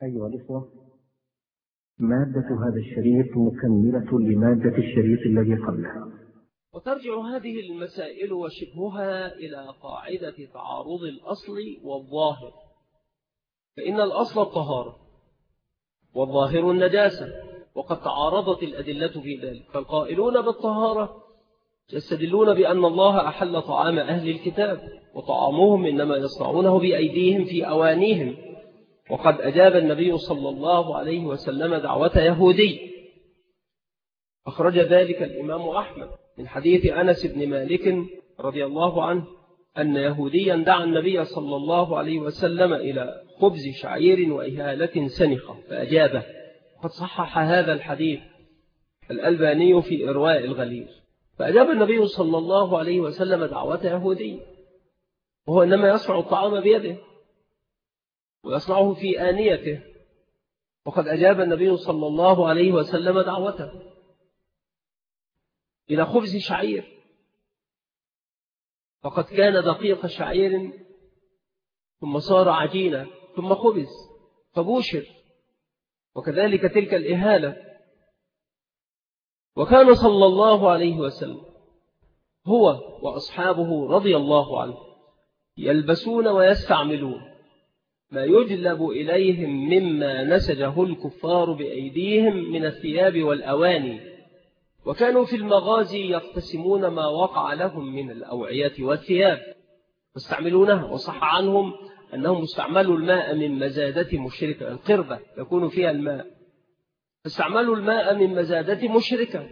أيها الإخوة، مادة هذا الشريط مكملة لمادة الشريط الذي قبله. وترجع هذه المسائل وشبهها إلى قاعدة تعارض الأصل والظاهر، فإن الأصل الطهارة والظاهر النجاسة، وقد تعارضت الأدلة في ذلك. فالقائلون بالطهارة يستدلون بأن الله أحل طعام أهل الكتاب، وطعامهم إنما يصنعونه بأيديهم في أوانيهم، وقد أجاب النبي صلى الله عليه وسلم دعوة يهودي، أخرج ذلك الإمام أحمد من حديث أنس بن مالك رضي الله عنه أن يهوديا دعا النبي صلى الله عليه وسلم إلى خبز شعير وإهالة سنخة فأجابه. قد صحح هذا الحديث الألباني في إرواء الغليل. فأجاب النبي صلى الله عليه وسلم دعوة يهودي، وهو إنما يصنع الطعام بيده ويصنعه في آنيته، وقد أجاب النبي صلى الله عليه وسلم دعوته إلى خبز شعير، فقد كان دقيق شعير ثم صار عجينة ثم خبز فبوشر، وكذلك تلك الإهالة. وكان صلى الله عليه وسلم هو وأصحابه رضي الله عنه يلبسون ويستعملون ما يجلب إليهم مما نسجه الكفار بأيديهم من الثياب والأواني، وكانوا في المغازي يقتسمون ما وقع لهم من الأوعية والثياب واستعملونها. وصح عنهم أنهم استعملوا الماء من مزادة مشركة، القربة يكون فيها الماء، فاستعملوا الماء من مزادة مشركة.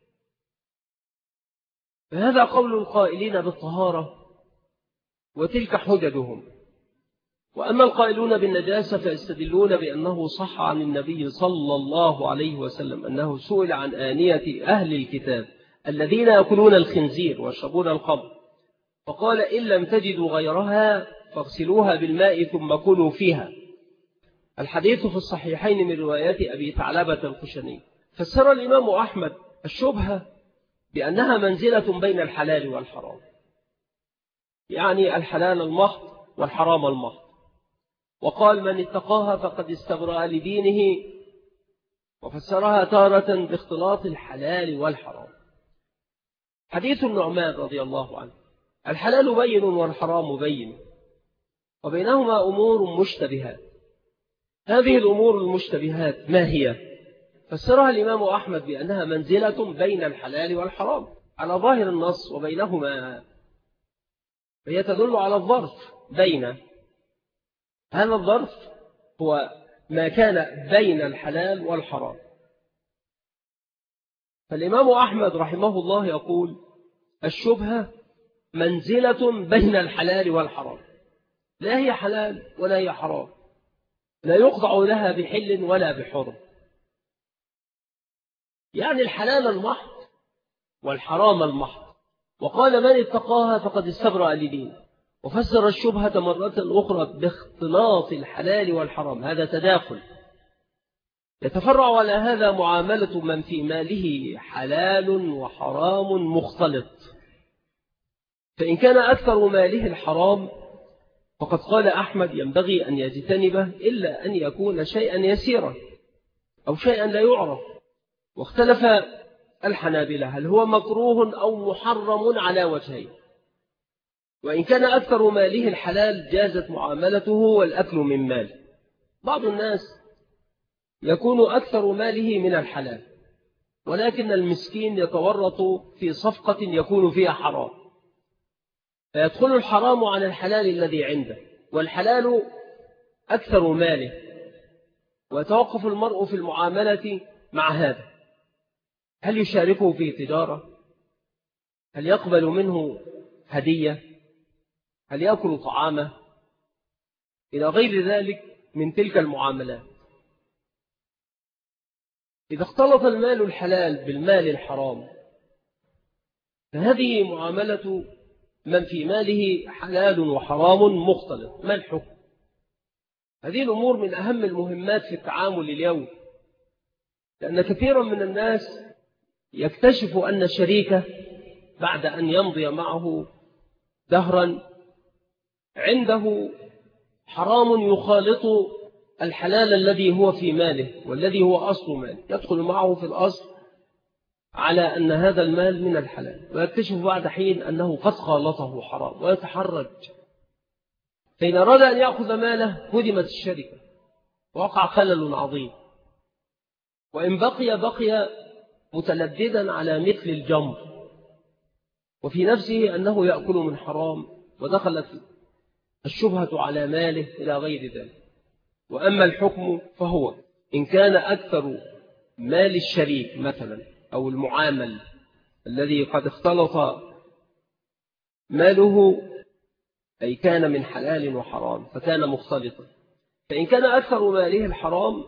فهذا قول القائلين بالطهارة وتلك حججهم. وأما القائلون بالنجاسة فيستدلون بأنه صح عن النبي صلى الله عليه وسلم أنه سئل عن آنية أهل الكتاب الذين يأكلون الخنزير ويشربون الخمر، فقال إن لم تجدوا غيرها فاغسلوها بالماء ثم كلوا فيها. الحديث في الصحيحين من رواية أبي ثعلبة الخشني. فسر الإمام أحمد الشبهة بأنها منزلة بين الحلال والحرام، يعني الحلال المحض والحرام المحض، وقال من اتقاها فقد استبرأ لدينه، وفسرها تارة باختلاط الحلال والحرام. حديث النعمان رضي الله عنه الحلال بين والحرام بين، وبينهما أمور مشتبهات. هذه الأمور المشتبهات ما هي؟ فسرها الإمام أحمد بأنها منزلة بين الحلال والحرام على ظاهر النص وبينهما، فهي تدل على الظرف بين. هذا الظرف هو ما كان بين الحلال والحرام. فالإمام أحمد رحمه الله يقول الشبهة منزلة بين الحلال والحرام، لا هي حلال ولا هي حرام، لا يخضع لها بحل ولا بحرم، يعني الحلال المحض والحرام المحض. وقال من اتقاها فقد استبرأ لدينه. وفسر الشبهة مرة أخرى باختلاط الحلال والحرام، هذا تداخل. يتفرع على هذا معاملة من في ماله حلال وحرام مختلط، فإن كان أكثر ماله الحرام فقد قال أحمد ينبغي أن يجتنبه إلا أن يكون شيئا يسيرا أو شيئا لا يعرف. واختلف الحنابلة هل هو مكروه أو محرم على وجهين. وإن كان أكثر ماله الحلال جازت معاملته والأكل من ماله. بعض الناس يكون أكثر ماله من الحلال، ولكن المسكين يتورط في صفقة يكون فيها حرام، فيدخل الحرام عن الحلال الذي عنده، والحلال أكثر ماله، ويتوقف المرء في المعاملة مع هذا. هل يشاركه في تجارة؟ هل يقبل منه هدية؟ هل يأكل طعامه؟ إلى غير ذلك من تلك المعاملات. إذا اختلط المال الحلال بالمال الحرام فهذه معاملة من في ماله حلال وحرام مختلط. ما الحكم؟ هذه الأمور من أهم المهمات في التعامل اليوم، لأن كثيرا من الناس يكتشف أن الشريك بعد أن يمضي معه دهرا عنده حرام يخالط الحلال الذي هو في ماله والذي هو أصل ماله، يدخل معه في الأصل على أن هذا المال من الحلال، ويكتشف بعد حين أنه قد خالطه حرام ويتحرج، فإن أراد أن يأخذ ماله هدمت الشركة ووقع خلل عظيم، وإن بقي متلددا على مثل الجمر، وفي نفسه أنه يأكل من حرام ودخلت الشبهة على ماله إلى غير ذلك. وأما الحكم فهو إن كان أكثر مال الشريك مثلا أو المعامل الذي قد اختلط ماله، أي كان من حلال وحرام فكان مختلطا، فإن كان أكثر ماله الحرام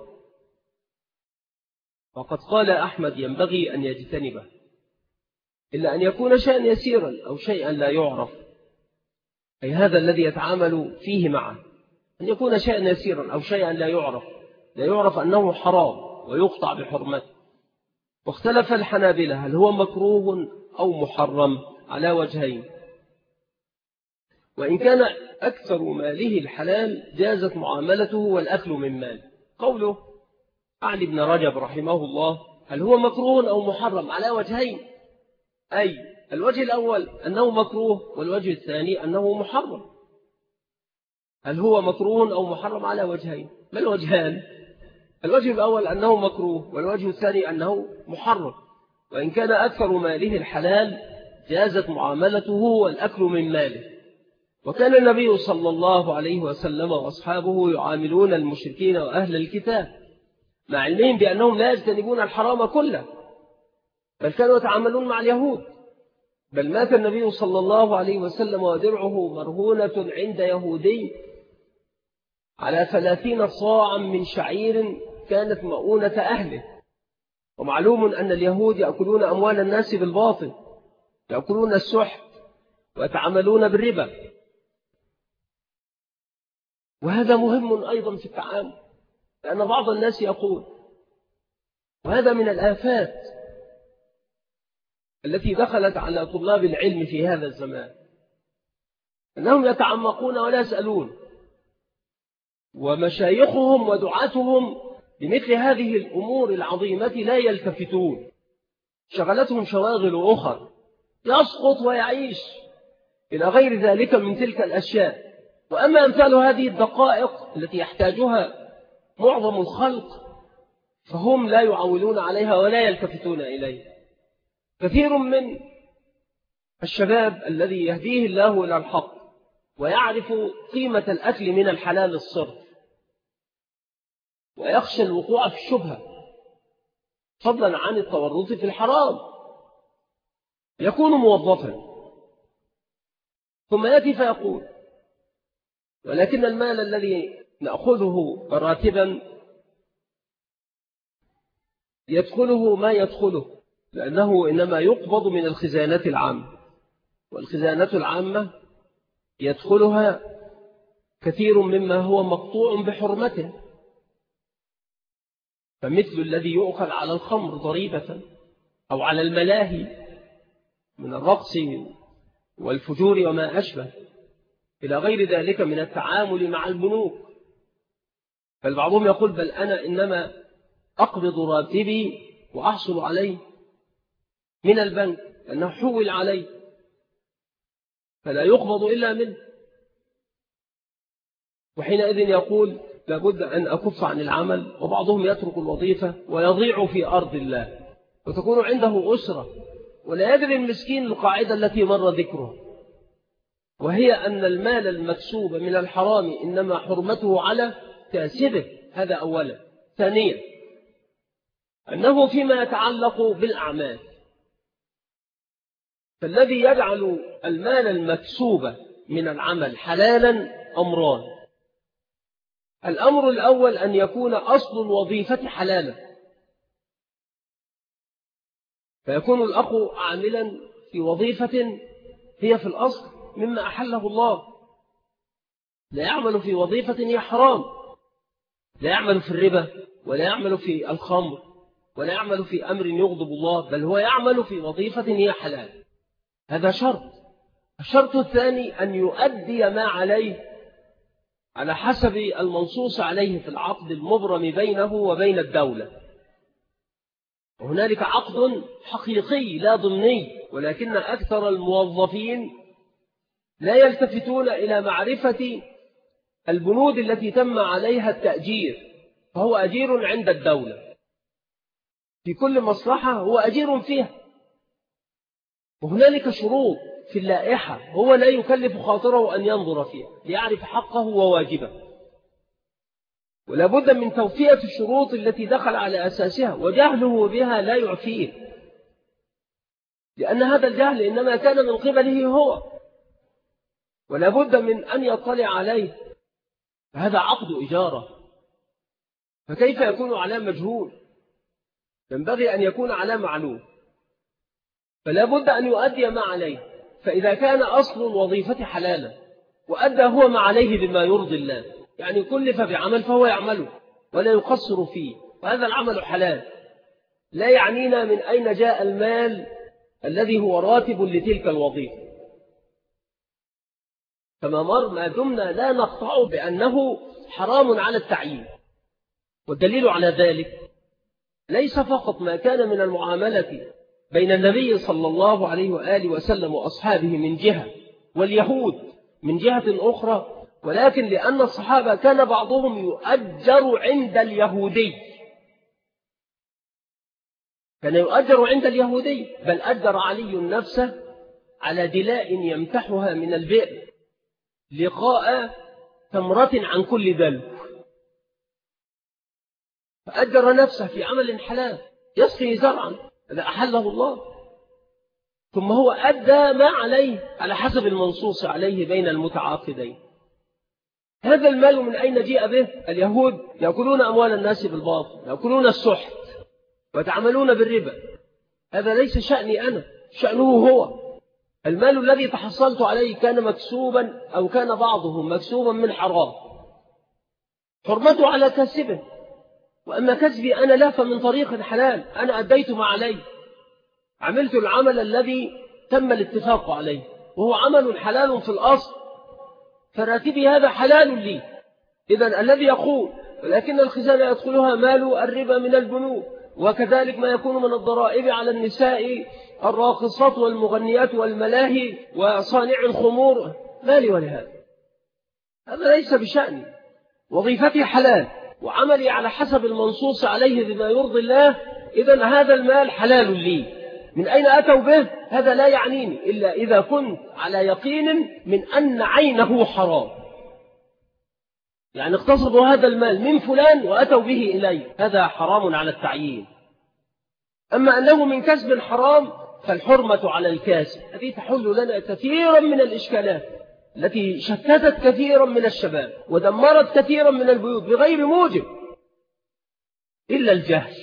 وقد قال أحمد ينبغي أن يجتنبه، إلا أن يكون شيئا يسيرا أو شيئا لا يعرف، أي هذا الذي يتعامل فيه معه أن يكون شيئا يسيرا أو شيئا لا يعرف أنه حرام ويقطع بحرمته. واختلف الحنابلة هل هو مكروه أو محرم على وجهين، وإن كان أكثر ماله الحلال جازت معاملته والأكل من مال. قوله علي بن رجب رحمه الله هل هو مكروه أو محرم على وجهين، أي الوجه الأول أنه مكروه والوجه الثاني أنه محرم. هل هو مكروه أو محرم على وجهين، ما الوجهان؟ الوجه الأول أنه مكروه والوجه الثاني أنه محرم. وإن كان أكثر ماله الحلال جازت معاملته والأكل من ماله. وكان النبي صلى الله عليه وسلم وأصحابه يعاملون المشركين وأهل الكتاب مع علمهم بأنهم لا يجتنبون الحرام كله، بل كانوا يتعاملون مع اليهود. بل مات النبي صلى الله عليه وسلم ودرعه مرهونة عند يهودي على 30 صاعا من شعير كانت مؤونة أهله. ومعلوم أن اليهود يأكلون أموال الناس بالباطل، يأكلون السحت ويتعاملون بالربا، وهذا مهم أيضا في التعامل، لأن بعض الناس يقول، وهذا من الآفات التي دخلت على طلاب العلم في هذا الزمان، أنهم يتعمقون ولا يسألون، ومشايخهم ودعاتهم بمثل هذه الأمور العظيمة لا يلتفتون، شغلتهم شواغل أخرى، يسقط ويعيش إلى غير ذلك من تلك الأشياء. وأما أمثال هذه الدقائق التي يحتاجها معظم الخلق فهم لا يعولون عليها ولا يلتفتون إليها. كثير من الشباب الذي يهديه الله إلى الحق ويعرف قيمة الأكل من الحلال الصرف ويخشى الوقوع في الشبهة فضلا عن التورط في الحرام، يكون موظفا ثم يأتي فيقول ولكن المال الذي نأخذه راتبا يدخله ما يدخله، لأنه إنما يقبض من الخزانة العامة، والخزانة العامة يدخلها كثير مما هو مقطوع بحرمته، فمثل الذي يؤخذ على الخمر ضريبة أو على الملاهي من الرقص والفجور وما أشبه إلى غير ذلك من التعامل مع البنوك. فالبعضهم يقول بل أنا إنما أقبض راتبي وأحصل عليه من البنك لأنه حول عليه فلا يقبض إلا منه، وحينئذ يقول لابد أن أكف عن العمل. وبعضهم يترك الوظيفة ويضيع في أرض الله وتكون عنده أسرة ولا يدري المسكين القاعدة التي مر ذكرها، وهي أن المال المكسوب من الحرام إنما حرمته على كاسبه، هذا أولا. ثانيا أنه فيما يتعلق بالأعمال، فالذي يجعل المال المكسوب من العمل حلالا أمران: الأمر الأول أن يكون أصل الوظيفة حلالا، فيكون الأخ عاملا في وظيفة هي في الأصل مما أحله الله، لا يعمل في وظيفة هي حرام، لا يعمل في الربا ولا يعمل في الخمر ولا يعمل في أمر يغضب الله، بل هو يعمل في وظيفة هي حلال. هذا شرط. الشرط الثاني أن يؤدي ما عليه على حسب المنصوص عليه في العقد المبرم بينه وبين الدولة. وهنالك عقد حقيقي لا ضمني، ولكن أكثر الموظفين لا يلتفتون إلى معرفة البنود التي تم عليها التأجير، فهو أجير عند الدولة في كل مصلحة، هو أجير فيها. وهنالك شروط في اللائحة هو لا يكلف خاطره أن ينظر فيها ليعرف حقه وواجبه، ولا بد من توفية الشروط التي دخل على أساسها، وجهله بها لا يعفيه، لأن هذا الجهل إنما كان من قبله هو، ولا بد من أن يطلع عليه. هذا عقد إجارة، فكيف يكون على مجهول؟ ينبغي أن يكون على معلوم، فلا بد أن يؤدي ما عليه. فإذا كان أصل الوظيفة حلالا وأدى هو ما عليه بما يرضي الله، يعني كلف بعمل فهو يعمله ولا يقصر فيه، وهذا العمل حلال، لا يعنينا من أين جاء المال الذي هو راتب لتلك الوظيفة. كما مر ما دمنا لا نقطع بأنه حرام على التعيين. والدليل على ذلك ليس فقط ما كان من المعاملة بين النبي صلى الله عليه وآله وسلم وأصحابه من جهة، واليهود من جهة أخرى، ولكن لأن الصحابة كان بعضهم يؤجر عند اليهودي، كان يؤجر عند اليهودي، بل أجر علي نفسه على دلاء يمتحها من البئر لقاء تمرة عن كل ذلك، فأجر نفسه في عمل حلال يسقي زرعا هذا أحله الله، ثم هو أدى ما عليه على حسب المنصوص عليه بين المتعاقدين. هذا المال من أين جاء به؟ اليهود يأكلون أموال الناس بالباطل، يأكلون السحت ويتعاملون بالربا. هذا ليس شأني أنا، شأنه هو. المال الذي تحصلت عليه كان مكسوبا أو كان بعضه مكسوبا من حرام، حرمته على كسبه، وأما كسبي أنا لا فمن طريق حلال، أنا أديت ما علي، عملت العمل الذي تم الاتفاق عليه وهو عمل حلال في الأصل، فراتبي هذا حلال لي. إذن الذي يقول ولكن الخزانة يدخلها مال الربا من البنوك، وكذلك ما يكون من الضرائب على النساء الراقصات والمغنيات والملاهي وصانع الخمور، مالي ولهذا، هذا ليس بشأني، وظيفتي حلال وعملي على حسب المنصوص عليه بما يرضي الله، إذن هذا المال حلال لي. من أين أتوا به؟ هذا لا يعنيني إلا إذا كنت على يقين من أن عينه حرام، يعني اقتصدوا هذا المال من فلان وأتوا به إلي، هذا حرام على التعيين. أما أنه من كسب حرام فالحرمة على الكاسب. هذه تحل لنا كثيرا من الإشكالات التي شتتت كثيرا من الشباب ودمرت كثيرا من البيوت بغير موجب إلا الجهل،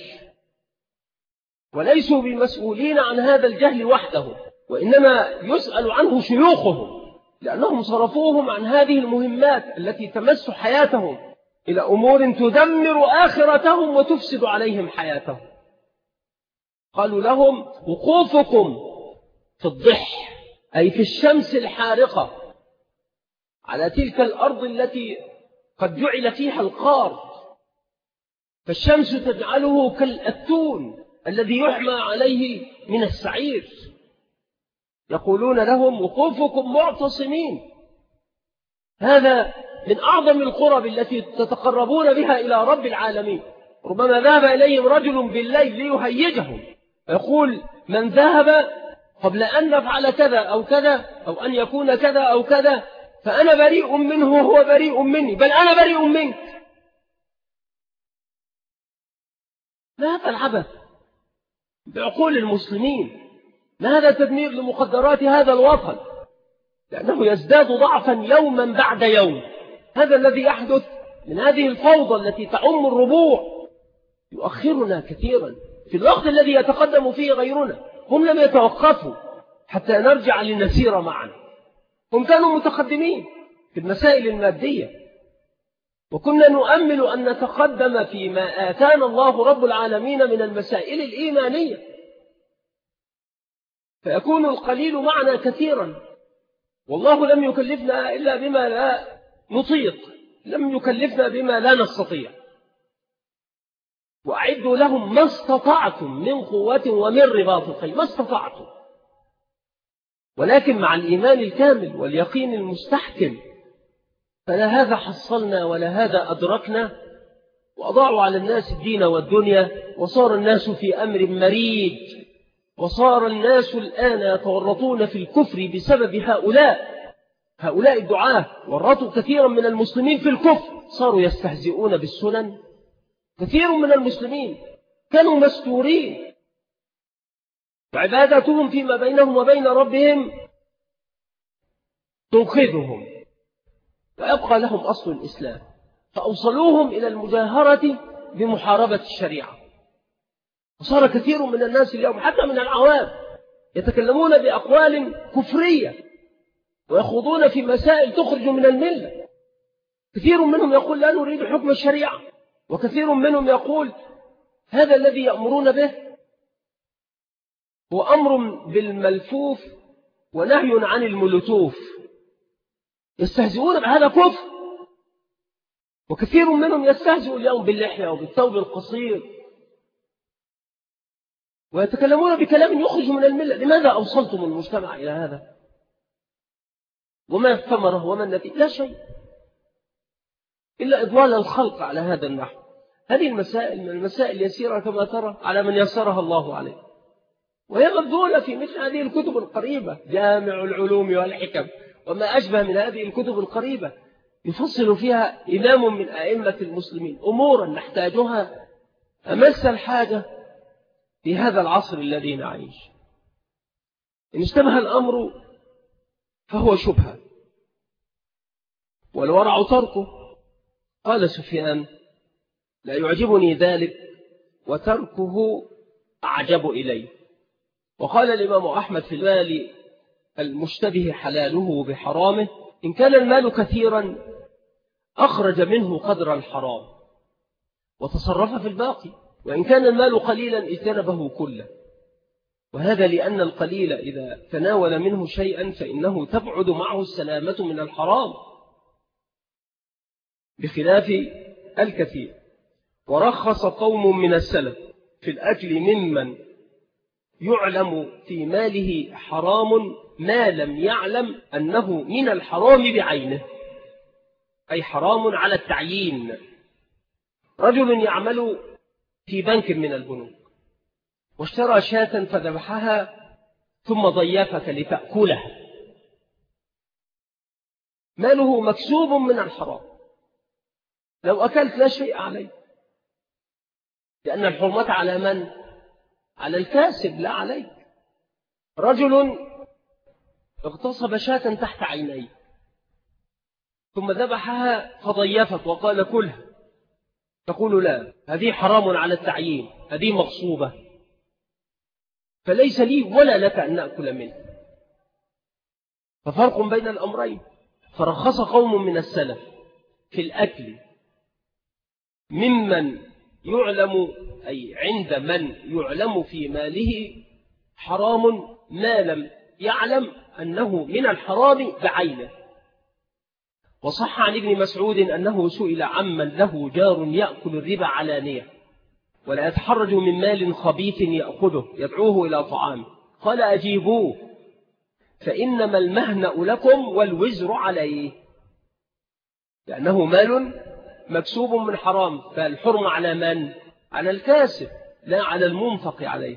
وليسوا بمسؤولين عن هذا الجهل وحدهم، وإنما يسأل عنه شيوخهم، لأنهم صرفوهم عن هذه المهمات التي تمس حياتهم إلى أمور تدمر آخرتهم وتفسد عليهم حياتهم. قالوا لهم وقوفكم في الضح، أي في الشمس الحارقة على تلك الأرض التي قد جعل فيها القار، فالشمس تجعله كالأتون الذي يحمى عليه من السعير. يقولون لهم وقوفكم معتصمين، هذا من أعظم القرب التي تتقربون بها إلى رب العالمين. ربما ذهب إليهم رجل بالليل ليهيجهم، يقول من ذهب قبل أن نفعل كذا أو كذا أو أن يكون كذا أو كذا فأنا بريء منه وهو بريء مني، بل أنا بريء منك. ما هذا العبث بعقول المسلمين؟ ما هذا تدمير لمقدرات هذا الوطن؟ لأنه يزداد ضعفا يوما بعد يوم. هذا الذي يحدث من هذه الفوضى التي تعم الربوع يؤخرنا كثيرا في الوقت الذي يتقدم فيه غيرنا. هم لم يتوقفوا حتى نرجع لنسير معا، هم كانوا متقدمين في المسائل المادية، وكنا نؤمل أن نتقدم فيما آتانا الله رب العالمين من المسائل الإيمانية، فيكون القليل معنا كثيرا، والله لم يكلفنا إلا بما لا نطيق، لم يكلفنا بما لا نستطيع. وأعدوا لهم ما استطعتم من قوة ومن رباط الخيل، ما استطعتم، ولكن مع الإيمان الكامل واليقين المستحكم. فلا هذا حصلنا ولا هذا أدركنا، وأضاعوا على الناس الدين والدنيا، وصار الناس في أمر مريج، وصار الناس الآن يتورطون في الكفر بسبب هؤلاء الدعاة. ورطوا كثيرا من المسلمين في الكفر، صاروا يستهزئون بالسنن. كثير من المسلمين كانوا مستورين، وعبادتهم فيما بينهم وبين ربهم تنقذهم ويبقى لهم أصل الإسلام، فأوصلوهم إلى المجاهرة بمحاربة الشريعة. وصار كثير من الناس اليوم حتى من العوام يتكلمون بأقوال كفرية ويخوضون في مسائل تخرج من الملة. كثير منهم يقول لا نريد حكم الشريعة، وكثير منهم يقول هذا الذي يأمرون به هو أمر بالملفوف ونهي عن الملتوف. يستهزئون بهذا كفر. وكثير منهم يستهزئ اليوم باللحية وبالثوب القصير، ويتكلمون بكلام يخرج من الملة. لماذا أوصلتم المجتمع إلى هذا؟ وما الثمرة وما النتيجة؟ لا شيء إلا إضلال الخلق على هذا النحو. هذه المسائل من المسائل اليسيرة كما ترى على من يسرها الله عليه، وهي مبذولة في مثل هذه الكتب القريبة، جامع العلوم والحكم وما أشبه من هذه الكتب القريبة، يفصل فيها إمام من أئمة المسلمين أمورا نحتاجها أمس الحاجة في هذا العصر الذي نعيش. إن اشتبه الأمر فهو شبهة والورع تركه. قال سفيان لا يعجبني ذلك وتركه أعجب إليه. وقال الإمام أحمد في المال المشتبه حلاله بحرامه إن كان المال كثيرا أخرج منه قدر الحرام وتصرف في الباقي، وإن كان المال قليلا اجتنبه كله. وهذا لأن القليل إذا تناول منه شيئا فإنه تبعد معه السلامة من الحرام بخلاف الكثير. ورخص قوم من السلف في الأكل ممن يعلم في ماله حرام ما لم يعلم أنه من الحرام بعينه، أي حرام على التعيين. رجل يعمل في بنك من البنوك واشترى شاة فذبحها ثم ضيفك لتأكلها، ماله مكسوب من الحرام، لو أكلت لا شيء عليه، لأن الحرمة على من؟ على الكاسب لا عليك. رجل اغتصب شاة تحت عينيه ثم ذبحها فضيفك وقال كلها، تقول لا هذه حرام على التعيين، هذه مغصوبة، فليس لي ولا لك أن نأكل منه. ففرق بين الأمرين. فرخص قوم من السلف في الأكل ممن يعلم، أي عند من يعلم في ماله حرام ما لم يعلم أنه من الحرام بعينه. وصح عن ابن مسعود أنه سئل عمن له جار يأكل الربا علانية ولا يتحرج من مال خبيث يأخذه يدعوه إلى طعامه، قال أجيبوه فإنما المهنأ لكم والوزر عليه، لأنه مال مكسوب من حرام، فالحرم على من؟ على الكاسب لا على المنفق عليه.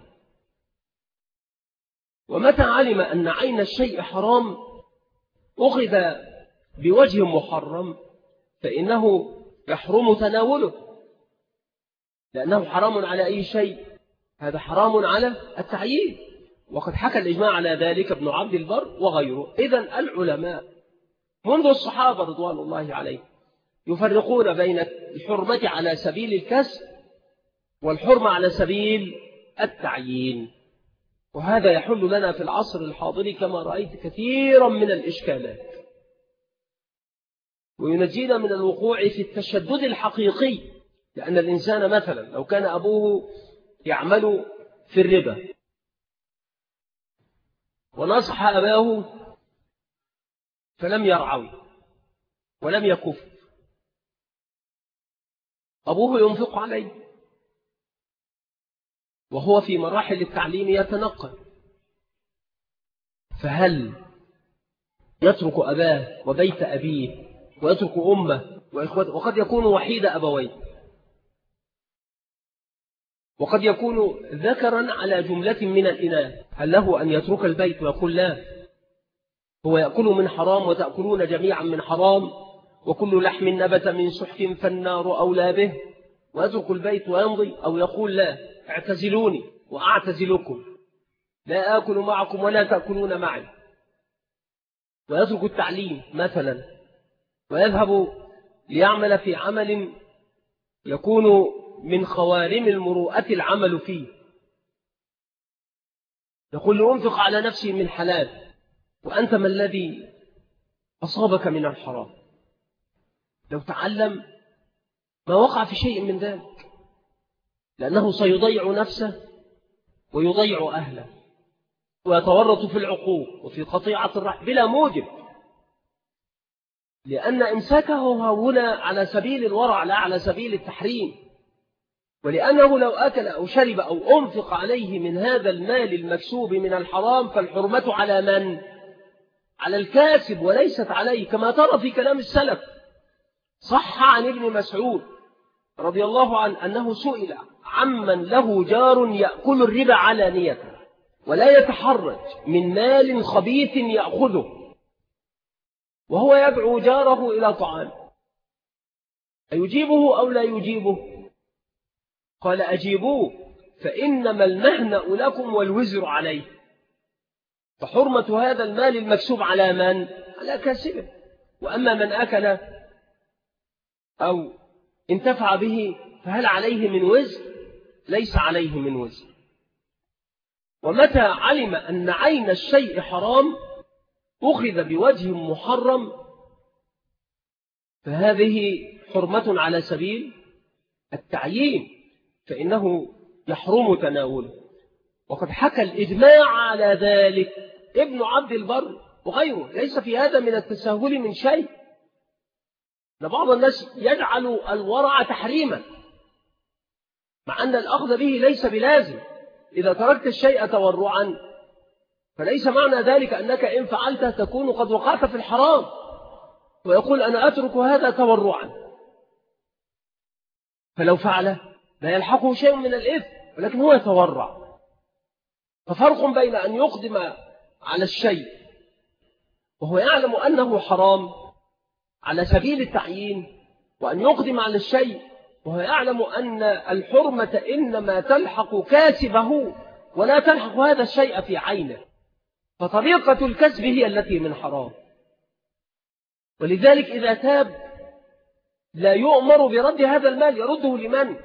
ومتى علم أن عين الشيء حرام أخذ بوجه محرم فإنه يحرم تناوله، لأنه حرام على أي شيء؟ هذا حرام على التعيين، وقد حكى الإجماع على ذلك ابن عبد البر وغيره. إذن العلماء منذ الصحابة رضوان الله عليهم يفرقون بين الحرمة على سبيل الكسب والحرمة على سبيل التعيين. وهذا يحل لنا في العصر الحاضر كما رأيت كثيرا من الإشكالات، وينجينا من الوقوع في التشدد الحقيقي. لأن الإنسان مثلا لو كان أبوه يعمل في الربا ونصح أباه فلم يرعوي ولم يكف أبوه ينفق عليه وهو في مراحل التعليم يتنقل، فهل يترك أباه وبيت أبيه ويترك أمه وإخوته، وقد يكون وحيد أبويه، وقد يكون ذكرا على جملة من الإناث، هل له أن يترك البيت ويقول لا، هو يأكل من حرام وتأكلون جميعا من حرام، وكل لحم نبت من سحت فالنار أولى به، ويترك البيت ويمضي، أو يقول لا، اعتزلوني وأعتزلكم، لا آكل معكم ولا تأكلون معي، ويترك التعليم مثلا ويذهب ليعمل في عمل يكون من خوارم المروءة العمل فيه، يقول لأنفق على نفسي من حلال، وأنت ما الذي أصابك من الحرام؟ لو تعلم ما وقع في شيء من ذلك، لأنه سيضيع نفسه ويضيع أهله ويتورط في العقوق وفي قطيعة الرحم بلا موجب، لأن إمساكه هنا على سبيل الورع لا على سبيل التحريم، ولأنه لو أكل أو شرب أو أنفق عليه من هذا المال المكسوب من الحرام فالحرمة على من؟ على الكاسب وليست عليه، كما ترى في كلام السلف. صح عن ابن مسعود رضي الله عنه أنه سئل عمن له جار يأكل الربا علانية ولا يتحرج من مال خبيث يأخذه وهو يدعو جاره إلى طعام، أيجيبه أو لا يجيبه؟ قال أجيبوه، فإنما المهنأ لكم والوزر عليه، فحرمة هذا المال المكسوب على من؟ على كاسبه، وأما من أكل أو انتفع به فهل عليه من وزر؟ ليس عليه من وزر. ومتى علم أن عين الشيء حرام أخذ بوجه محرم فهذه حرمة على سبيل التعيين، فإنه يحرم تناوله، وقد حكى الإجماع على ذلك ابن عبد البر وغيره، ليس في هذا من التساهل من شيء. بعض الناس يجعل الورع تحريما مع أن الأخذ به ليس بلازم، إذا تركت الشيء تورعا فليس معنى ذلك أنك إن فعلت تكون قد وقعت في الحرام، ويقول أنا أترك هذا تورعا، فلو فعله لا يلحقه شيء من الإثم ولكن هو يتورع. ففرق بين أن يقدم على الشيء وهو يعلم أنه حرام على سبيل التعيين، وأن يقدم على الشيء وهو يعلم أن الحرمة إنما تلحق كاسبه ولا تلحق هذا الشيء في عينه، فطريقة الكسب هي التي من حرام. ولذلك إذا تاب لا يؤمر برد هذا المال، يرده لمن؟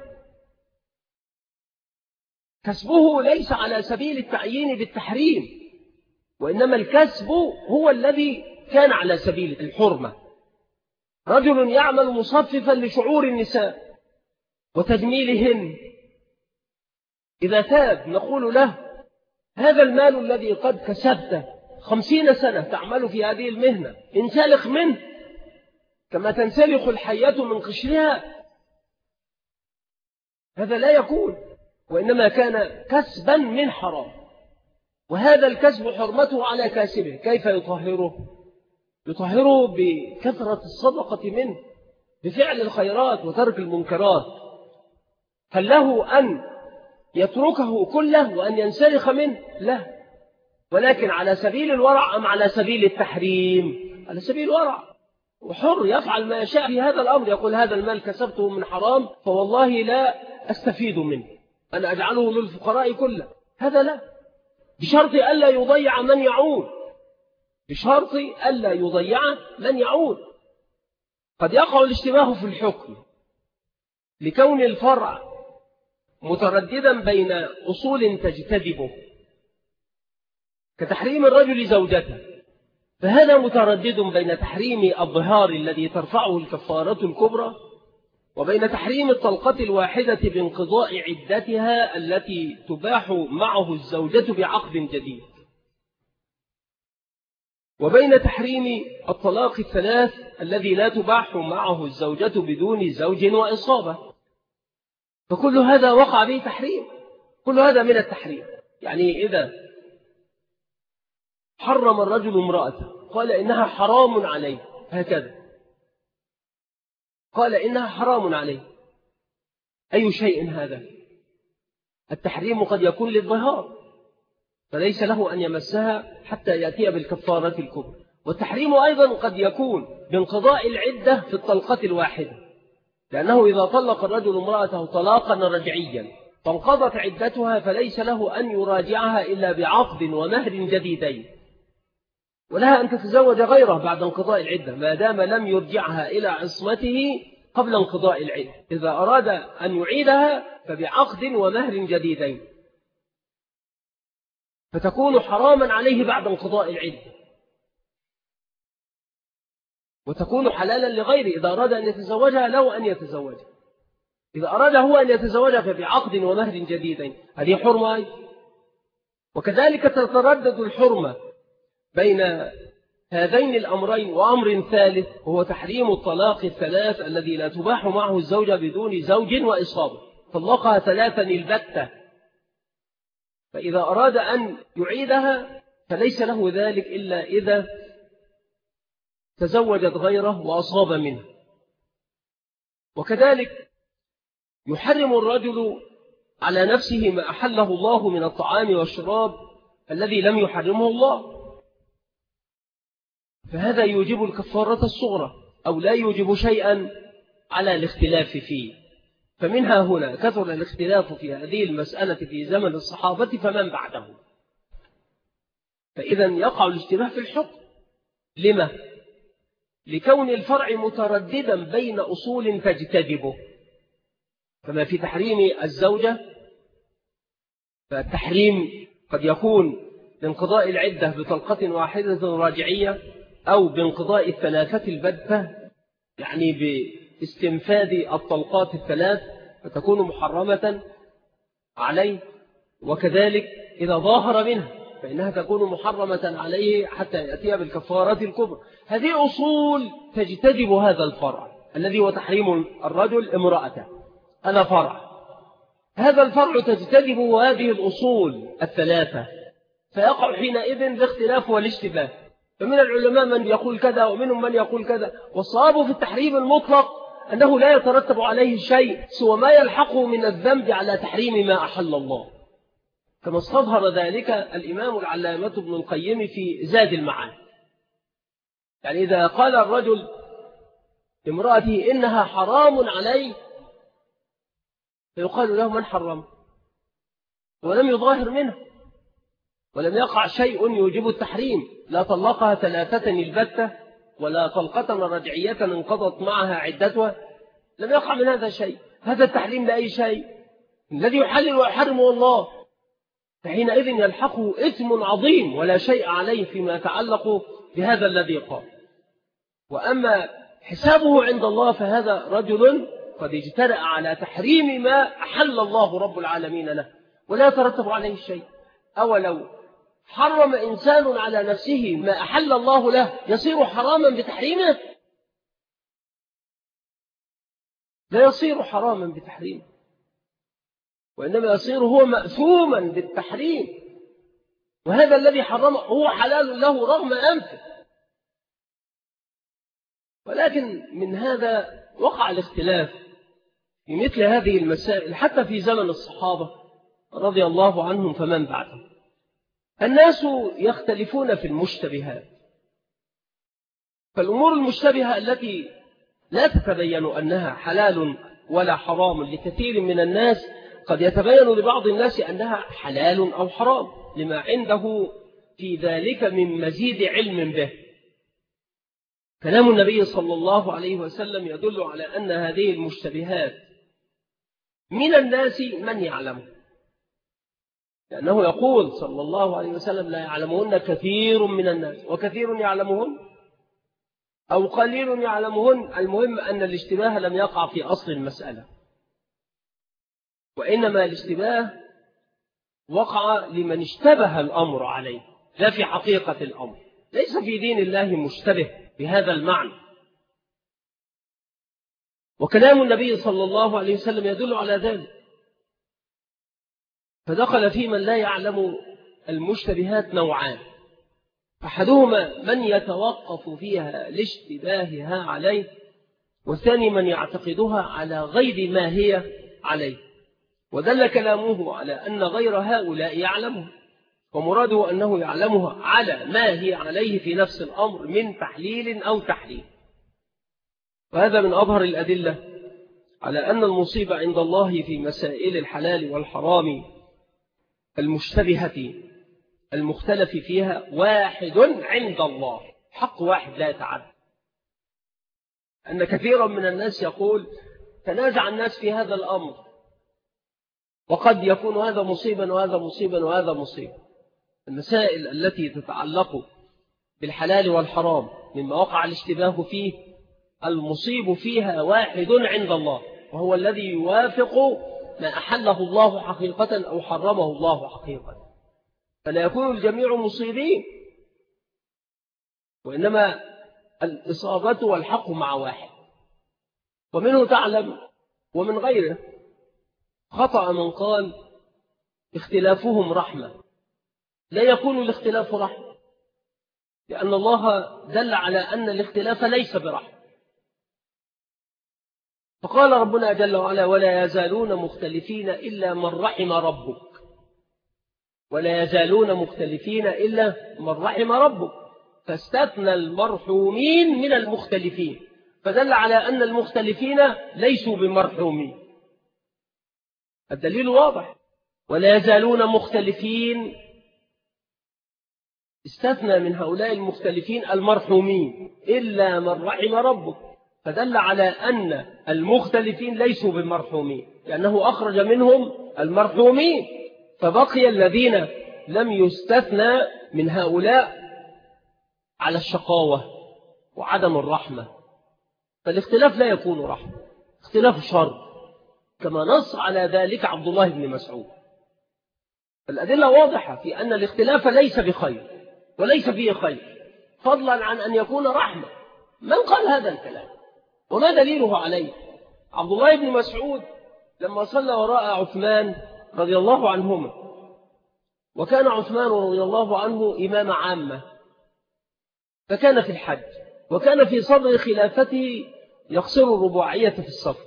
كسبه ليس على سبيل التعيين بالتحريم، وإنما الكسب هو الذي كان على سبيل الحرمة. رجل يعمل مصففا لشعور النساء وتجميلهن، إذا تاب نقول له هذا المال الذي قد كسبته 50 سنة تعمل في هذه المهنة انسلخ منه كما تنسلخ الحية من قشرها، هذا لا يكون، وإنما كان كسبا من حرام، وهذا الكسب حرمته على كاسبه. كيف يطهره؟ يطهره بكثرة الصدقة منه، بفعل الخيرات وترك المنكرات. هل له أن يتركه كله وأن ينسلخ منه؟ لا، ولكن على سبيل الورع أم على سبيل التحريم؟ على سبيل الورع، وحر يفعل ما يشاء في هذا الأمر، يقول هذا المال كسبته من حرام فوالله لا أستفيد منه، أنا أجعله للفقراء كله، هذا لا، بشرط ألا يضيع من يعود، بشرط ألا يضيع من يعود. قد يقع الاشتباه في الحكم لكون الفرع مترددا بين أصول تجتذبه كتحريم الرجل زوجته، فهذا متردد بين تحريم الظهار الذي ترفعه الكفارة الكبرى وبين تحريم الطلقة الواحدة بانقضاء عدتها التي تباح معه الزوجة بعقد جديد، وبين تحريم الطلاق الثلاث الذي لا تباح معه الزوجة بدون زوج وإصابة. فكل هذا وقع به تحريم، كل هذا من التحريم. يعني إذا حرم الرجل امرأته قال إنها حرام عليه، هكذا قال إنها حرام عليه، أي شيء هذا؟ التحريم قد يكون للظهار فليس له أن يمسها حتى يأتي بالكفارة الكبرى، والتحريم أيضا قد يكون بانقضاء العدة في الطلقة الواحدة، لأنه إذا طلق الرجل امرأته طلاقا رجعيا فانقضت عدتها فليس له أن يراجعها إلا بعقد ومهر جديدين، ولها أن تتزوج غيره بعد انقضاء العدة ما دام لم يرجعها إلى عصمته قبل انقضاء العدة. إذا أراد أن يعيدها فبعقد ومهر جديدين، فتكون حراما عليه بعد انقضاء العدة، وتكون حلالا لغيره إذا أراد أن يتزوجها له أن يتزوجها. إذا أراد هو أن يتزوجها فبعقد ومهر جديدين، هذه حرمة. وكذلك تتردد الحرمة بين هذين الأمرين وأمر ثالث وهو تحريم الطلاق الثلاث الذي لا تباح معه الزوجة بدون زوج وإصابة، طلقها ثلاثا البتة، فإذا أراد أن يعيدها فليس له ذلك إلا إذا تزوجت غيره وأصاب منه. وكذلك يحرم الرجل على نفسه ما أحله الله من الطعام والشراب الذي لم يحرمه الله، فهذا يوجب الكفارة الصغرى أو لا يوجب شيئا على الاختلاف فيه. فمنها هنا كثر الاختلاف في هذه المسألة في زمن الصحابة فمن بعدهم، فإذا يقع الاشتباه في الحكم. لما؟ لكون الفرع مترددا بين أصول تجتذبه، كما في تحريم الزوجة فالتحريم قد يكون بانقضاء العدة بطلقة واحدة راجعية أو بانقضاء الثلاثة البتة، يعني باستنفاذ الطلقات الثلاث فتكون محرمة عليه، وكذلك إذا ظاهر منها فإنها تكون محرمة عليه حتى يأتي بالكفارة الكبرى. هذه أصول تجتذب هذا الفرع الذي هو تحريم الرجل امرأته، هذا فرع، هذا الفرع تجتذب هذه الأصول الثلاثة، فيقع حينئذ الاختلاف والاشتباه. فمن العلماء من يقول كذا ومنهم من يقول كذا، والصواب في التحريم المطلق أنه لا يترتب عليه شيء سوى ما يلحقه من الذنب على تحريم ما أحل الله، كما استظهر ذلك الإمام العلامة ابن القيم في زاد المعاد. يعني إذا قال الرجل امرأته إنها حرام عليه فيقال له من حرم، ولم يظاهر منه ولم يقع شيء يوجب التحريم، لا طلقها ثلاثة البتة ولا طلقة رجعية انقضت معها عدتها، لم يقع من هذا شيء. هذا التحريم لأي شيء، الذي يحلل ويحرمه الله، فحينئذ يلحقه إثم عظيم ولا شيء عليه فيما يتعلق بهذا الذي قال. وأما حسابه عند الله فهذا رجل قد اجترأ على تحريم ما أحل الله رب العالمين له ولا يترتب عليه شيء. أولو حرم إنسان على نفسه ما أحل الله له يصير حراما بتحريمه؟ لا يصير حراما بتحريمه، وإنما يصير هو مأثوما بالتحريم، وهذا الذي حرمه هو حلال له رغم أنفه. ولكن من هذا وقع الاختلاف في مثل هذه المسائل حتى في زمن الصحابة رضي الله عنهم فمن بعدهم. الناس يختلفون في المشتبهات، فالأمور المشتبهة التي لا تتبين أنها حلال ولا حرام لكثير من الناس قد يتبين لبعض الناس أنها حلال أو حرام لما عنده في ذلك من مزيد علم به. كلام النبي صلى الله عليه وسلم يدل على أن هذه المشتبهات من الناس من يعلمه، لأنه يقول صلى الله عليه وسلم لا يعلمهن كثير من الناس وكثير يعلمهن أو قليل يعلمهن. المهم أن الاشتباه لم يقع في أصل المسألة، وإنما الاشتباه وقع لمن اشتبه الأمر عليه لا في حقيقة الأمر. ليس في دين الله مشتبه بهذا المعنى. وكلام النبي صلى الله عليه وسلم يدل على ذلك، فدخل في من لا يعلم المشتبهات نوعان: أحدهما من يتوقف فيها لاشتباهها عليه، والثاني من يعتقدها على غير ما هي عليه. ودل كلامه على أن غير هؤلاء يعلمه، ومراده أنه يعلمها على ما هي عليه في نفس الأمر من تحليل أو تحريم. وهذا من أظهر الأدلة على أن المصيبة عند الله في مسائل الحلال والحرام المشتبهة المختلف فيها واحد عند الله، حق واحد لا يتعدى. أن كثيرا من الناس يقول تنازع الناس في هذا الأمر، وقد يكون هذا مصيبا وهذا مصيبا وهذا مصيبا. المسائل التي تتعلق بالحلال والحرام مما وقع الاشتباه فيه المصيب فيها واحد عند الله، وهو الذي يوافق ما أحله الله حقيقة أو حرمه الله حقيقة. فلا يكون الجميع مصيبين، وإنما الإصابة والحق مع واحد. ومنه تعلم ومن غيره خطأ من قال اختلافهم رحمة. لا يكون الاختلاف رحمة، لأن الله دل على أن الاختلاف ليس برحمة. فقال ربنا جل وعلا: ولا يزالون مختلفين إلا من رحم ربك. ولا يزالون مختلفين إلا من رحم ربك، فاستثنى المرحومين من المختلفين، فدل على أن المختلفين ليسوا بمرحومين. الدليل واضح: ولا يزالون مختلفين، استثنى من هؤلاء المختلفين المرحومين إلا من رحم ربك، فدل على أن المختلفين ليسوا بمرحومين، لأنه أخرج منهم المرحومين، فبقي الذين لم يستثنى من هؤلاء على الشقاوة وعدم الرحمة. فالاختلاف لا يكون رحمة، اختلاف شر، كما نص على ذلك عبد الله بن مسعود. الأدلة واضحة في أن الاختلاف ليس بخير وليس فيه خير، فضلا عن أن يكون رحمة. من قال هذا الكلام وما دليله عليه؟ عبد الله بن مسعود لما صلى وراء عثمان رضي الله عنهما، وكان عثمان رضي الله عنه إمام عامة، فكان في الحج، وكان في صدر خلافته يقصر الرباعية في الصف.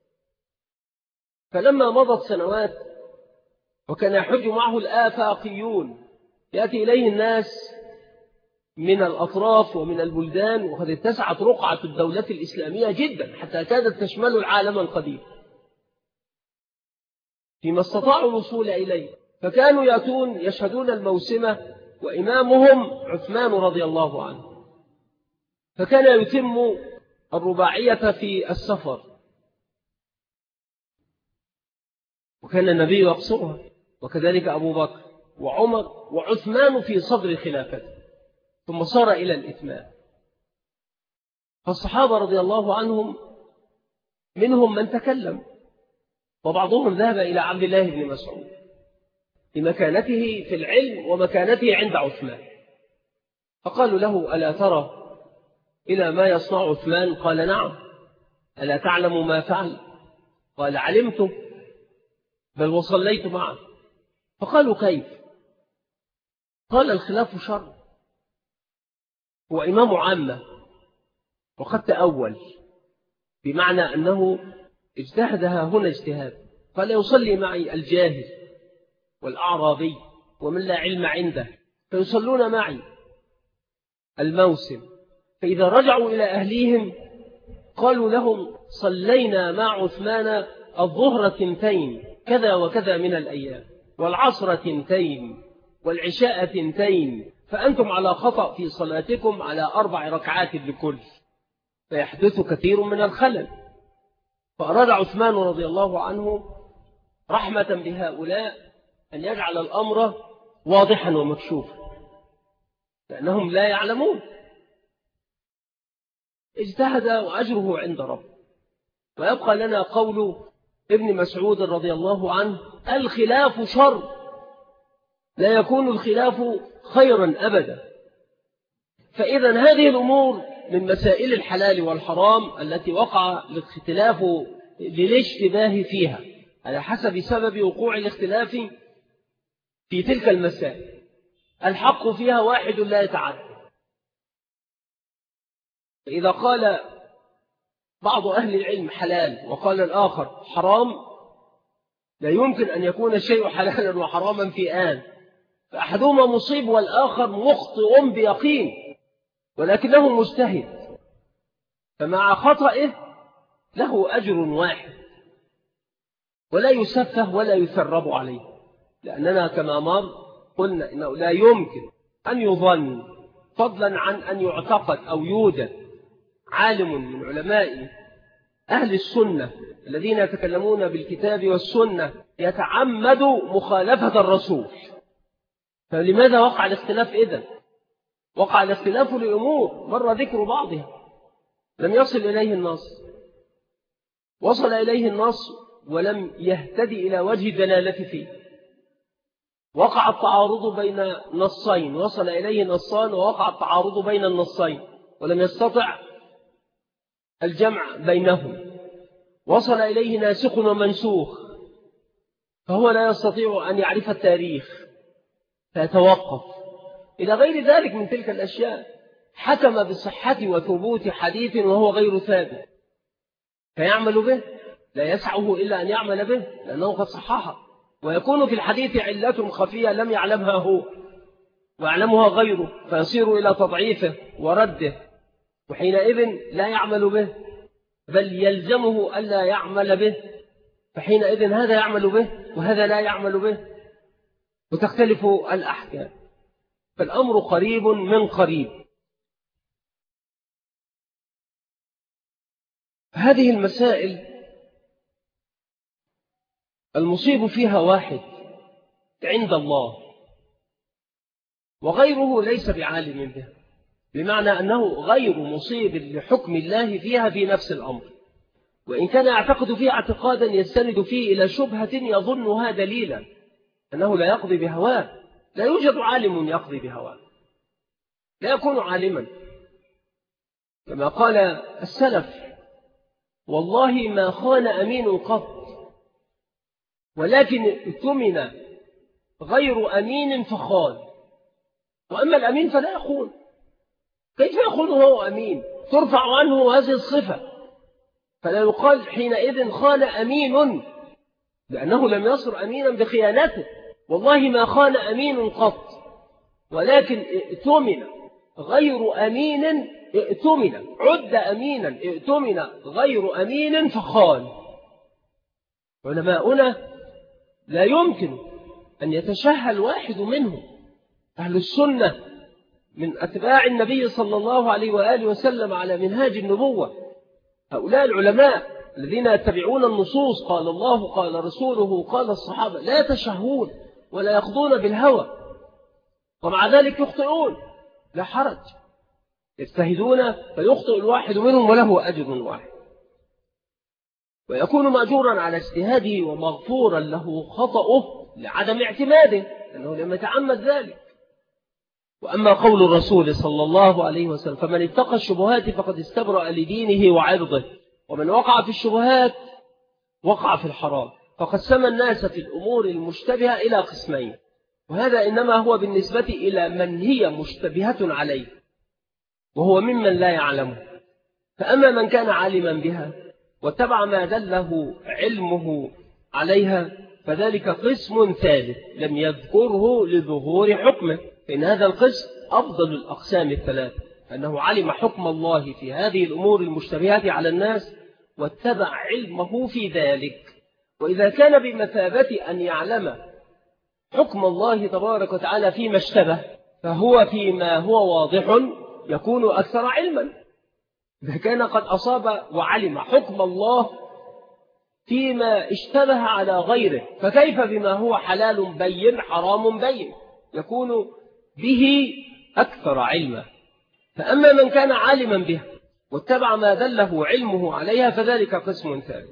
فلما مضت سنوات وكان يحج معه الآفاقيون، يأتي إليه الناس من الأطراف ومن البلدان، وقد اتسعت رقعة الدولة الإسلامية جدا حتى كادت تشمل العالم القديم، فيما استطاعوا الوصول إليه. فكانوا يأتون يشهدون الموسمة وإمامهم عثمان رضي الله عنه، فكان يتم الرباعية في السفر، وكان النبي يقصرها، وكذلك أبو بكر وعمر وعثمان في صدر خلافته، ثم صار إلى الإتمام. فالصحابة رضي الله عنهم منهم من تكلم، وبعضهم ذهب إلى عبد الله بن مسعود لمكانته في العلم ومكانته عند عثمان، فقالوا له: ألا ترى إلى ما يصنع عثمان؟ قال: نعم. ألا تعلم ما فعل؟ قال: علمت، بل وصليت معه. فقالوا: كيف؟ قال: الخلاف شر، هو إمام عامة وقد تأول، بمعنى أنه اجتهدها هنا اجتهاد. قال: يصلي معي الجاهل والأعرابي ومن لا علم عنده، فيصلون معي الموسم، فإذا رجعوا إلى أهليهم قالوا لهم: صلينا مع عثمان الظهر 2 كذا وكذا من الأيام، والعصر 2 والعشاء 2، فأنتم على خطأ في صلاتكم على 4 ركعات لكل، فيحدث كثير من الخلل. فأراد عثمان رضي الله عنه رحمة بهؤلاء أن يجعل الأمر واضحا ومكشوفا، لأنهم لا يعلمون. اجتهد وأجره عند رب. ويبقى لنا قول ابن مسعود رضي الله عنه: الخلاف شر، لا يكون الخلاف خيرا أبدا. فإذا هذه الأمور من مسائل الحلال والحرام التي وقع الاختلاف للاشتباه فيها على حسب سبب وقوع الاختلاف في تلك المسائل الحق فيها واحد لا يتعدى. فإذا قال بعض أهل العلم حلال وقال الآخر حرام، لا يمكن أن يكون الشيء حلالا وحراما في آن، فأحدهما مصيب والآخر مخطئ بيقين، ولكنه مجتهد، فمع خطئه له أجر واحد ولا يسفه ولا يثرب عليه، لأننا كما مر قلنا إنه لا يمكن أن يظن فضلا عن أن يعتقد أو يوجد عالم من علماء أهل السنة الذين يتكلمون بالكتاب والسنة يتعمد مخالفة الرسول. فلماذا وقع الاختلاف إذن؟ وقع الاختلاف لأمور مر ذكر بعضها لم يصل إليه النص، وصل إليه النص ولم يهتدي إلى وجه الدلالة فيه. وقع التعارض بين نصين وصل إليه نصان، ووقع التعارض بين النصين ولم يستطع الجمع بينهم. وصل إليه ناسخ ومنسوخ، فهو لا يستطيع أن يعرف التاريخ فيتوقف إلى غير ذلك من تلك الأشياء. حكم بصحة وثبوت حديث وهو غير ثابت فيعمل به، لا يسعه إلا أن يعمل به لأنه قد صححه، ويكون في الحديث علة خفية لم يعلمها هو ويعلمها غيره فيصير إلى تضعيفه ورده، وحينئذ لا يعمل به بل يلزمه ألا يعمل به، فحينئذ هذا يعمل به وهذا لا يعمل به وتختلف الأحكام. فالأمر قريب من قريب. هذه المسائل المصيب فيها واحد عند الله وغيره ليس بعالم بها، بمعنى أنه غير مصيب لحكم الله فيها في نفس الأمر، وإن كان يعتقد فيه اعتقادا يستند فيه إلى شبهة يظنها دليلا أنه لا يقضي بهواه. لا يوجد عالم يقضي بهواه، لا يكون عالما. كما قال السلف: والله ما خان أمين قط، ولكن ائتمن غير أمين فخان. وأما الأمين فلا يخون، كيف يخون هو أمين؟ ترفع عنه هذه الصفة، فلا يقال حينئذ خان أمين، لأنه لم يصر أمينا بخيانته. والله ما خان أمين قط، ولكن ائتمن غير أمين، ائتمن عد أمينا ائتمن غير أمين فخان. علماؤنا لا يمكن أن يتشهى الواحد منهم أهل السنة من أتباع النبي صلى الله عليه وآله وسلم على منهاج النبوة. هؤلاء العلماء الذين يتبعون النصوص قال الله قال رسوله قال الصحابة لا يتشهون ولا يقضون بالهوى، ومع ذلك يخطئون لا حرج، يجتهدون فيخطئ الواحد منهم وله أجر واحد، ويكون مأجورا على اجتهاده ومغفورا له خطأه لعدم اعتماده لأنه لم يتعمد ذلك. وأما قول الرسول صلى الله عليه وسلم: فمن اتقى الشبهات فقد استبرأ لدينه وعرضه، ومن وقع في الشبهات وقع في الحرام. فقسم الناس في الأمور المشتبهة إلى قسمين، وهذا إنما هو بالنسبة إلى من هي مشتبهة عليه وهو ممن لا يعلمه. فأما من كان عالما بها واتبع ما دله علمه عليها فذلك قسم ثالث لم يذكره لظهور حكمه، فإن هذا القسم أفضل الأقسام الثلاثة، أنه علم حكم الله في هذه الأمور المشتبهة على الناس واتبع علمه في ذلك. وإذا كان بمثابة أن يعلم حكم الله تبارك وتعالى فيما اشتبه فهو فيما هو واضح يكون أكثر علما. إذا كان قد أصاب وعلم حكم الله فيما اشتبه على غيره فكيف بما هو حلال بين حرام بين، يكون به أكثر علما. فأما من كان عالما به واتبع ما دله علمه عليها فذلك قسم ثالث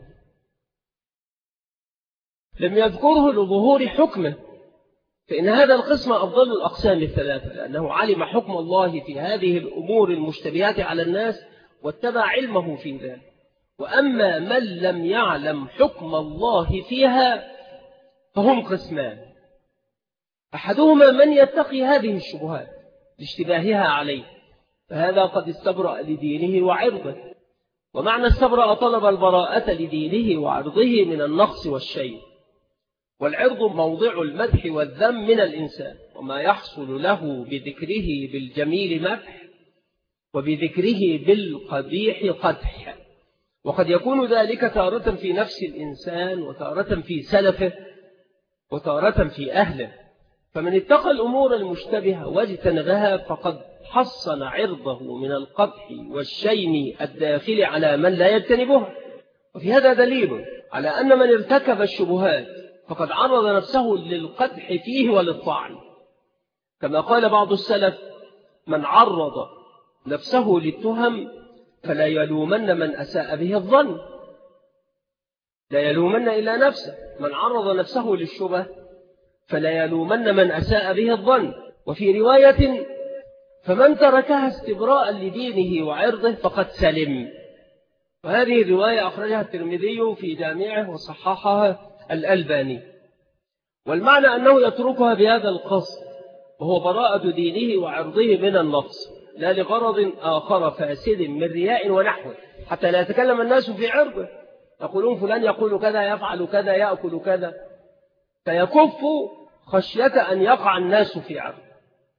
لم يذكره لظهور حكمه، فإن هذا القسم أفضل الأقسام الثلاثة، لأنه علم حكم الله في هذه الأمور المشتبهات على الناس واتبع علمه في ذلك. وأما من لم يعلم حكم الله فيها فهم قسمان: أحدهما من يتقي هذه الشبهات لاشتباهها عليه، فهذا قد استبرأ لدينه وعرضه. ومعنى استبرأ طلب البراءة لدينه وعرضه من النقص والشيء. والعرض موضع المدح والذم من الإنسان، وما يحصل له بذكره بالجميل مدح وبذكره بالقبيح قدح. وقد يكون ذلك تارة في نفس الإنسان، وتارة في سلفه، وتارة في أهله. فمن اتقى الأمور المشتبهة واجتنبها فقد حصن عرضه من القبح والشين الداخل على من لا يجتنبها. وفي هذا دليل على أن من ارتكب الشبهات فقد عرض نفسه للقدح فيه وللطعن، كما قال بعض السلف: من عرض نفسه للتهم فلا يلومن من أساء به الظن، لا يلومن إلا نفسه. من عرض نفسه للشبه فلا يلومن من أساء به الظن. وفي رواية: فمن تركها استبراء لدينه وعرضه فقد سلم. وهذه الرواية أخرجها الترمذي في جامعه وصححها الألباني. والمعنى أنه يتركها بهذا القصد، وهو براءة دينه وعرضه من النقص، لا لغرض آخر فاسد من رياء ونحوه، حتى لا يتكلم الناس في عرضه، يقولون فلان يقول كذا، يفعل كذا، يأكل كذا، فيكف خشية أن يقع الناس في عرضه.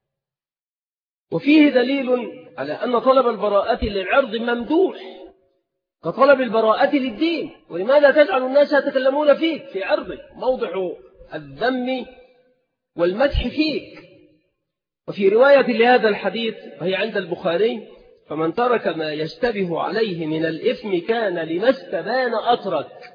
وفيه دليل على أن طلب البراءة للعرض ممدوح كطلب البراءة للدين. ولماذا تجعل الناس يتكلمون فيك في عرضك؟ موضع الذم والمدح فيك. وفي رواية لهذا الحديث وهي عند البخاري: فمن ترك ما يشتبه عليه من الإثم كان لما استبان أترك.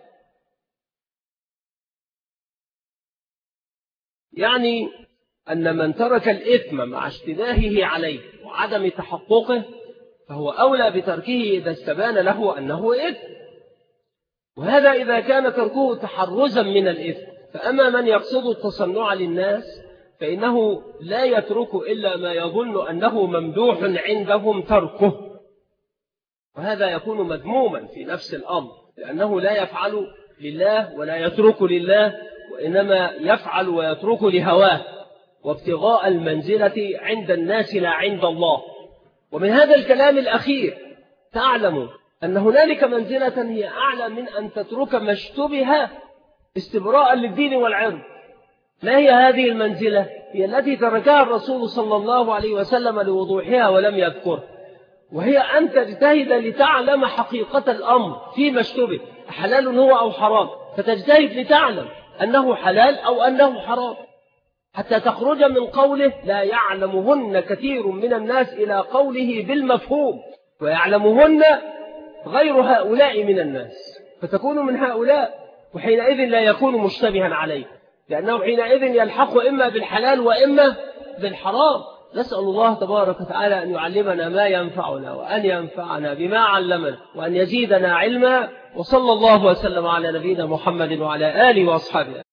يعني أن من ترك الإثم مع اشتباهه عليه وعدم تحققه فهو أولى بتركه إذا استبان له أنه إثم. وهذا إذا كان تركه تحرزا من الإثم. فأما من يقصد التصنع للناس فإنه لا يترك إلا ما يظن أنه ممدوح عندهم تركه، وهذا يكون مذموما في نفس الأمر، لأنه لا يفعل لله ولا يترك لله، وإنما يفعل ويترك لهواه وابتغاء المنزلة عند الناس لا عند الله. ومن هذا الكلام الأخير تعلم أن هنالك منزلة هي أعلى من أن تترك ما اشتبه استبراء للدين والعرض. ما هي هذه المنزلة؟ هي التي تركها الرسول صلى الله عليه وسلم لوضوحها ولم يذكر، وهي أن تجتهد لتعلم حقيقة الأمر فيما اشتبه، حلال هو أو حرام، فتجتهد لتعلم أنه حلال أو أنه حرام، حتى تخرج من قوله لا يعلمهن كثير من الناس إلى قوله بالمفهوم ويعلمهن غير هؤلاء من الناس، فتكون من هؤلاء، وحينئذ لا يكون مشتبها عليه، لأنه حينئذ يلحق إما بالحلال وإما بالحرام. نسأل الله تبارك وتعالى أن يعلمنا ما ينفعنا وأن ينفعنا بما علمنا وأن يزيدنا علما. وصلى الله وسلم على نبينا محمد وعلى آله وأصحابه.